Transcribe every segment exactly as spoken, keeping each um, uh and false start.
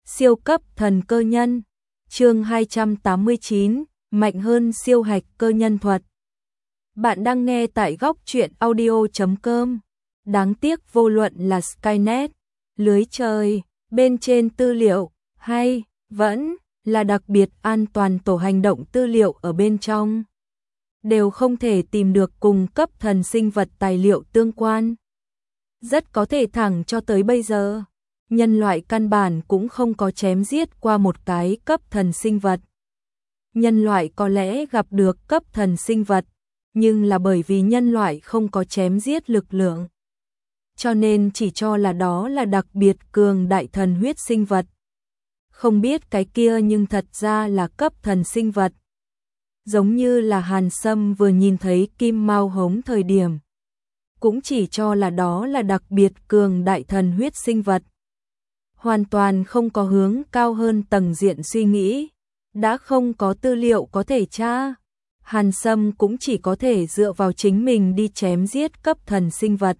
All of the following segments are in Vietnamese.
Siêu cấp thần cơ nhân, chương hai trăm tám mươi chín, mạnh hơn siêu hạch cơ nhân thuật. Bạn đang nghe tại góc truyện audio chấm com. Đáng tiếc vô luận là Skynet, lưới trời, bên trên tư liệu, hay vẫn là đặc biệt an toàn tổ hành động tư liệu ở bên trong, đều không thể tìm được cùng cấp thần sinh vật tài liệu tương quan. Rất có thể thẳng cho tới bây giờ, nhân loại căn bản cũng không có chém giết qua một cái cấp thần sinh vật. Nhân loại có lẽ gặp được cấp thần sinh vật, nhưng là bởi vì nhân loại không có chém giết lực lượng, cho nên chỉ cho là đó là đặc biệt cường đại thần huyết sinh vật. Không biết cái kia nhưng thật ra là cấp thần sinh vật. Giống như là Hàn Sâm vừa nhìn thấy Kim Mao Hống thời điểm, cũng chỉ cho là đó là đặc biệt cường đại thần huyết sinh vật. Hoàn toàn không có hướng cao hơn tầng diện suy nghĩ, đã không có tư liệu có thể tra. Hàn Sâm cũng chỉ có thể dựa vào chính mình đi chém giết cấp thần sinh vật.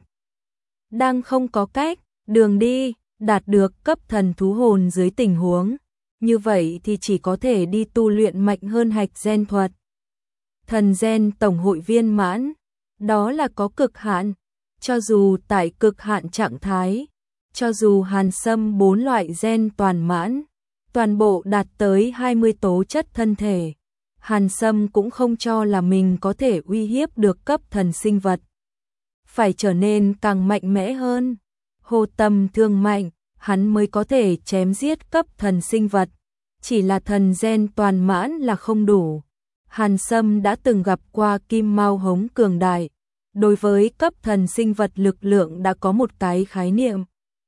Đang không có cách, đường đi, đạt được cấp thần thú hồn dưới tình huống, như vậy thì chỉ có thể đi tu luyện mạnh hơn hạch gen thuật. Thần gen tổng hội viên mãn, đó là có cực hạn, cho dù tại cực hạn trạng thái, cho dù Hàn Sâm bốn loại gen toàn mãn, toàn bộ đạt tới hai mươi tố chất thân thể, Hàn Sâm cũng không cho là mình có thể uy hiếp được cấp thần sinh vật. Phải trở nên càng mạnh mẽ hơn, hồ tâm thương mạnh, hắn mới có thể chém giết cấp thần sinh vật. Chỉ là thần gen toàn mãn là không đủ. Hàn Sâm đã từng gặp qua Kim Mao Hống cường đại, đối với cấp thần sinh vật lực lượng đã có một cái khái niệm.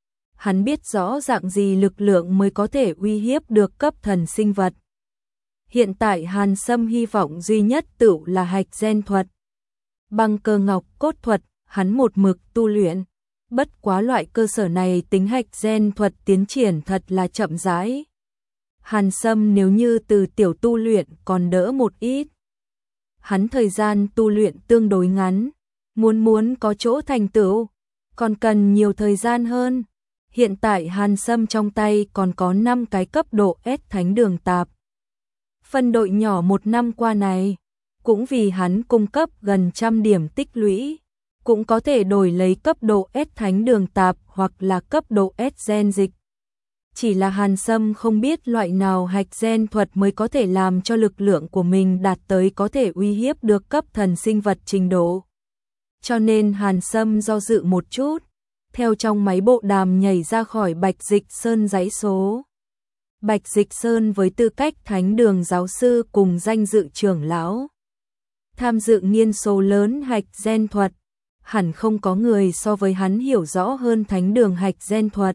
Hắn biết rõ dạng gì lực lượng mới có thể uy hiếp được cấp thần sinh vật. Hiện tại Hàn Sâm hy vọng duy nhất tự là hạch gen thuật. Băng cơ ngọc cốt thuật, hắn một mực tu luyện. Bất quá loại cơ sở này tính hạch gen thuật tiến triển thật là chậm rãi. Hàn Sâm nếu như từ tiểu tu luyện còn đỡ một ít. Hắn thời gian tu luyện tương đối ngắn, muốn muốn có chỗ thành tựu, còn cần nhiều thời gian hơn. Hiện tại Hàn Sâm trong tay còn có năm cái cấp độ S thánh đường tạp. Phân đội nhỏ một năm qua này, cũng vì hắn cung cấp gần trăm điểm tích lũy, cũng có thể đổi lấy cấp độ S thánh đường tạp hoặc là cấp độ S gen dịch. Chỉ là Hàn Sâm không biết loại nào hạch gen thuật mới có thể làm cho lực lượng của mình đạt tới có thể uy hiếp được cấp thần sinh vật trình độ. Cho nên Hàn Sâm do dự một chút, theo trong máy bộ đàm nhảy ra khỏi Bạch Dịch Sơn dãy số. Bạch Dịch Sơn với tư cách thánh đường giáo sư cùng danh dự trưởng lão, tham dự nghiên số lớn hạch gen thuật, hẳn không có người so với hắn hiểu rõ hơn thánh đường hạch gen thuật.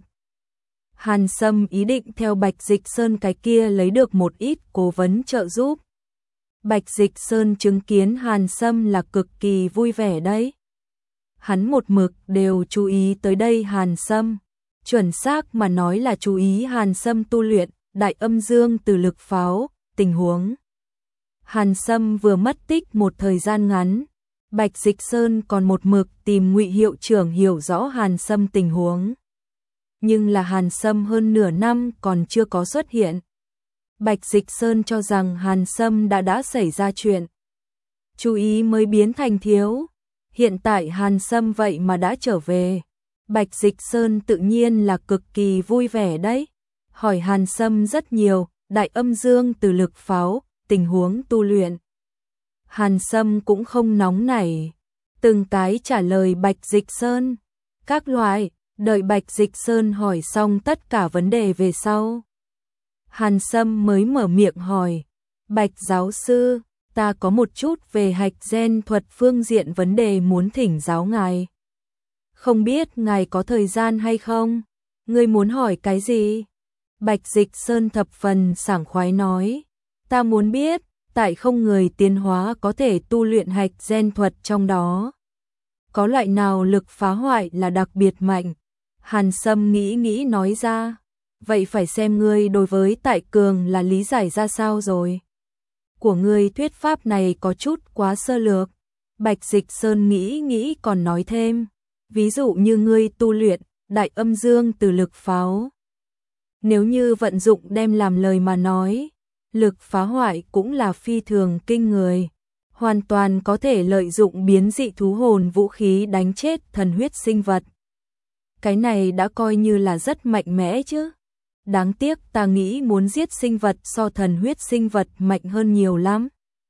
Hàn Sâm ý định theo Bạch Dịch Sơn cái kia lấy được một ít cố vấn trợ giúp. Bạch Dịch Sơn chứng kiến Hàn Sâm là cực kỳ vui vẻ đấy. Hắn một mực đều chú ý tới đây Hàn Sâm, chuẩn xác mà nói là chú ý Hàn Sâm tu luyện đại âm dương từ lực pháo, tình huống. Hàn Sâm vừa mất tích một thời gian ngắn, Bạch Dịch Sơn còn một mực tìm Ngụy hiệu trưởng hiểu rõ Hàn Sâm tình huống. Nhưng là Hàn Sâm hơn nửa năm còn chưa có xuất hiện. Bạch Dịch Sơn cho rằng Hàn Sâm đã đã xảy ra chuyện. Chú ý mới biến thành thiếu. Hiện tại Hàn Sâm vậy mà đã trở về. Bạch Dịch Sơn tự nhiên là cực kỳ vui vẻ đấy. Hỏi Hàn Sâm rất nhiều, đại âm dương từ lực pháo, tình huống tu luyện. Hàn Sâm cũng không nóng nảy, từng cái trả lời Bạch Dịch Sơn. Các loại, đợi Bạch Dịch Sơn hỏi xong tất cả vấn đề về sau, Hàn Sâm mới mở miệng hỏi, Bạch giáo sư, ta có một chút về hạch gen thuật phương diện vấn đề muốn thỉnh giáo ngài. Không biết ngài có thời gian hay không? Ngươi muốn hỏi cái gì? Bạch Dịch Sơn thập phần sảng khoái nói, ta muốn biết, tại không người tiến hóa có thể tu luyện hạch gen thuật trong đó, có loại nào lực phá hoại là đặc biệt mạnh? Hàn Sâm nghĩ nghĩ nói ra, vậy phải xem ngươi đối với tại cường là lý giải ra sao rồi. Của ngươi thuyết pháp này có chút quá sơ lược. Bạch Dịch Sơn nghĩ nghĩ còn nói thêm, ví dụ như ngươi tu luyện đại âm dương từ lực pháo. Nếu như vận dụng đem làm lời mà nói, lực phá hoại cũng là phi thường kinh người, hoàn toàn có thể lợi dụng biến dị thú hồn vũ khí đánh chết thần huyết sinh vật. Cái này đã coi như là rất mạnh mẽ chứ. Đáng tiếc ta nghĩ muốn giết sinh vật so thần huyết sinh vật mạnh hơn nhiều lắm.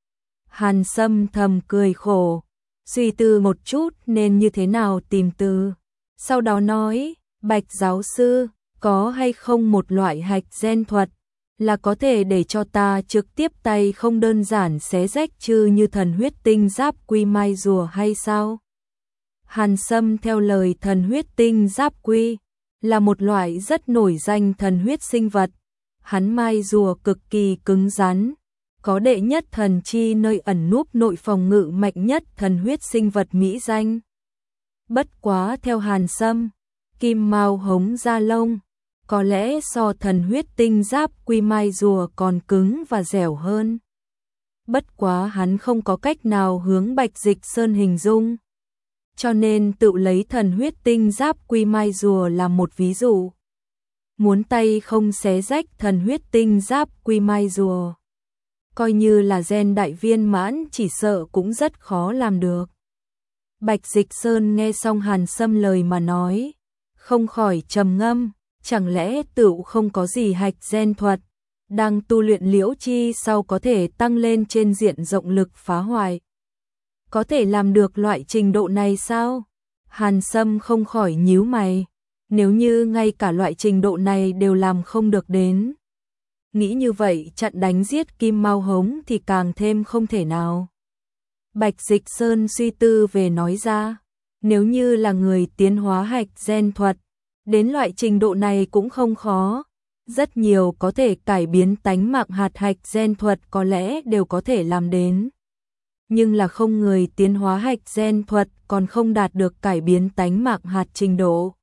Hàn Sâm thầm cười khổ, suy tư một chút nên như thế nào tìm từ. Sau đó nói, Bạch giáo sư, có hay không một loại hạch gen thuật, là có thể để cho ta trực tiếp tay không đơn giản xé rách chứ như thần huyết tinh giáp quy mai rùa hay sao? Hàn Sâm theo lời thần huyết tinh giáp quy, là một loại rất nổi danh thần huyết sinh vật. Hắn mai rùa cực kỳ cứng rắn, có đệ nhất thần chi nơi ẩn núp nội phòng ngự mạnh nhất thần huyết sinh vật mỹ danh. Bất quá theo Hàn Sâm, kim mao hống da lông, có lẽ so thần huyết tinh giáp quy mai rùa còn cứng và dẻo hơn. Bất quá hắn không có cách nào hướng Bạch Dịch Sơn hình dung, cho nên tự lấy thần huyết tinh giáp quy mai rùa làm một ví dụ. Muốn tay không xé rách thần huyết tinh giáp quy mai rùa, coi như là gen đại viên mãn chỉ sợ cũng rất khó làm được. Bạch Dịch Sơn nghe xong Hàn Sâm lời mà nói, không khỏi trầm ngâm, chẳng lẽ tựu không có gì hạch gen thuật, đang tu luyện liễu chi sau có thể tăng lên trên diện rộng lực phá hoại. Có thể làm được loại trình độ này sao? Hàn Sâm không khỏi nhíu mày, nếu như ngay cả loại trình độ này đều làm không được đến. Nghĩ như vậy chặn đánh giết kim mao hống thì càng thêm không thể nào. Bạch Dịch Sơn suy tư về nói ra, nếu như là người tiến hóa hạch gen thuật, đến loại trình độ này cũng không khó. Rất nhiều có thể cải biến tánh mạng hạt hạch gen thuật có lẽ đều có thể làm đến. Nhưng là không người tiến hóa hạch gen thuật còn không đạt được cải biến tánh mạng hạt trình độ.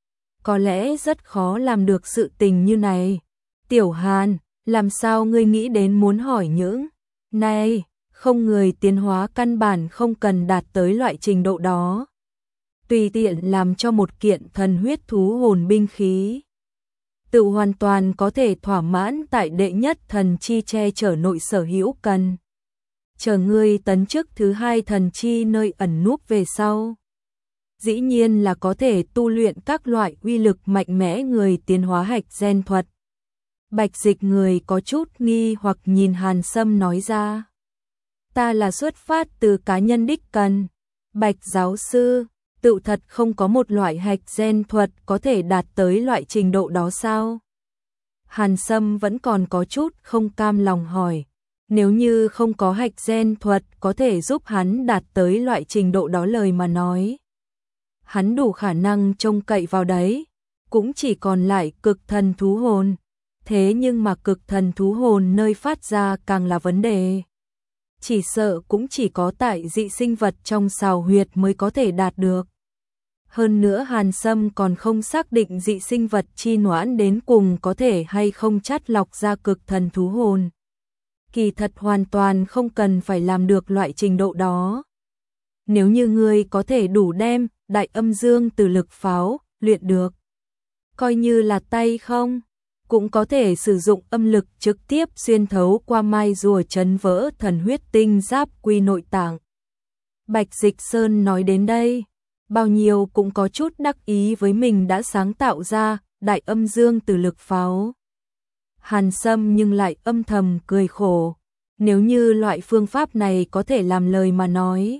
Có lẽ rất khó làm được sự tình như này. Tiểu Hàn, làm sao ngươi nghĩ đến muốn hỏi những này? Không người tiến hóa căn bản không cần đạt tới loại trình độ đó. Tùy tiện làm cho một kiện thần huyết thú hồn binh khí, tự hoàn toàn có thể thỏa mãn tại đệ nhất thần chi che chở nội sở hữu cần. Chờ ngươi tấn chức thứ hai thần chi nơi ẩn núp về sau, dĩ nhiên là có thể tu luyện các loại uy lực mạnh mẽ người tiến hóa hạch gen thuật. Bạch Dịch người có chút nghi hoặc nhìn Hàn Sâm nói ra, ta là xuất phát từ cá nhân đích cần. Bạch giáo sư, tự thật không có một loại hạch gen thuật có thể đạt tới loại trình độ đó sao? Hàn Sâm vẫn còn có chút không cam lòng hỏi, nếu như không có hạch gen thuật có thể giúp hắn đạt tới loại trình độ đó lời mà nói, hắn đủ khả năng trông cậy vào đấy, cũng chỉ còn lại cực thần thú hồn. Thế nhưng mà cực thần thú hồn nơi phát ra càng là vấn đề. Chỉ sợ cũng chỉ có tại dị sinh vật trong sào huyệt mới có thể đạt được. Hơn nữa Hàn Sâm còn không xác định dị sinh vật chi noãn đến cùng có thể hay không chắt lọc ra cực thần thú hồn. Kỳ thật hoàn toàn không cần phải làm được loại trình độ đó. Nếu như ngươi có thể đủ đem đại âm dương từ lực pháo luyện được, coi như là tay không, cũng có thể sử dụng âm lực trực tiếp xuyên thấu qua mai rùa chấn vỡ thần huyết tinh giáp quy nội tạng. Bạch Dịch Sơn nói đến đây, bao nhiêu cũng có chút đắc ý với mình đã sáng tạo ra đại âm dương từ lực pháo. Hàn Sâm nhưng lại âm thầm cười khổ, nếu như loại phương pháp này có thể làm lời mà nói,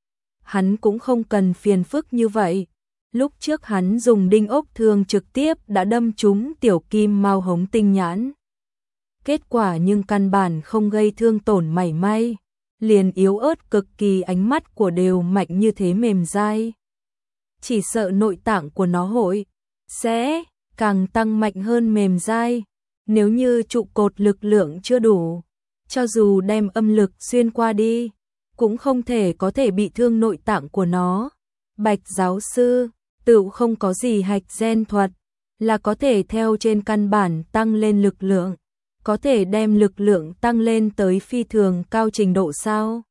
hắn cũng không cần phiền phức như vậy. Lúc trước hắn dùng đinh ốc thương trực tiếp đã đâm trúng tiểu kim mao hống tinh nhãn. Kết quả nhưng căn bản không gây thương tổn mảy may, liền yếu ớt cực kỳ, ánh mắt của đều mạnh như thế mềm dai. Chỉ sợ nội tạng của nó hội sẽ càng tăng mạnh hơn mềm dai. Nếu như trụ cột lực lượng chưa đủ, cho dù đem âm lực xuyên qua đi, cũng không thể có thể bị thương nội tạng của nó. Bạch giáo sư, tự không có gì hạch gen thuật, là có thể theo trên căn bản tăng lên lực lượng, có thể đem lực lượng tăng lên tới phi thường cao trình độ sao?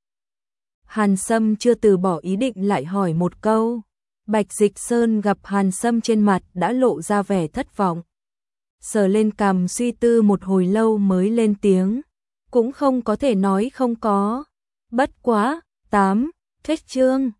Hàn Sâm chưa từ bỏ ý định lại hỏi một câu. Bạch Dịch Sơn gặp Hàn Sâm trên mặt đã lộ ra vẻ thất vọng. sờ lên cằm suy tư một hồi lâu mới lên tiếng, cũng không có thể nói không có. Bất quá, tám, hết chương.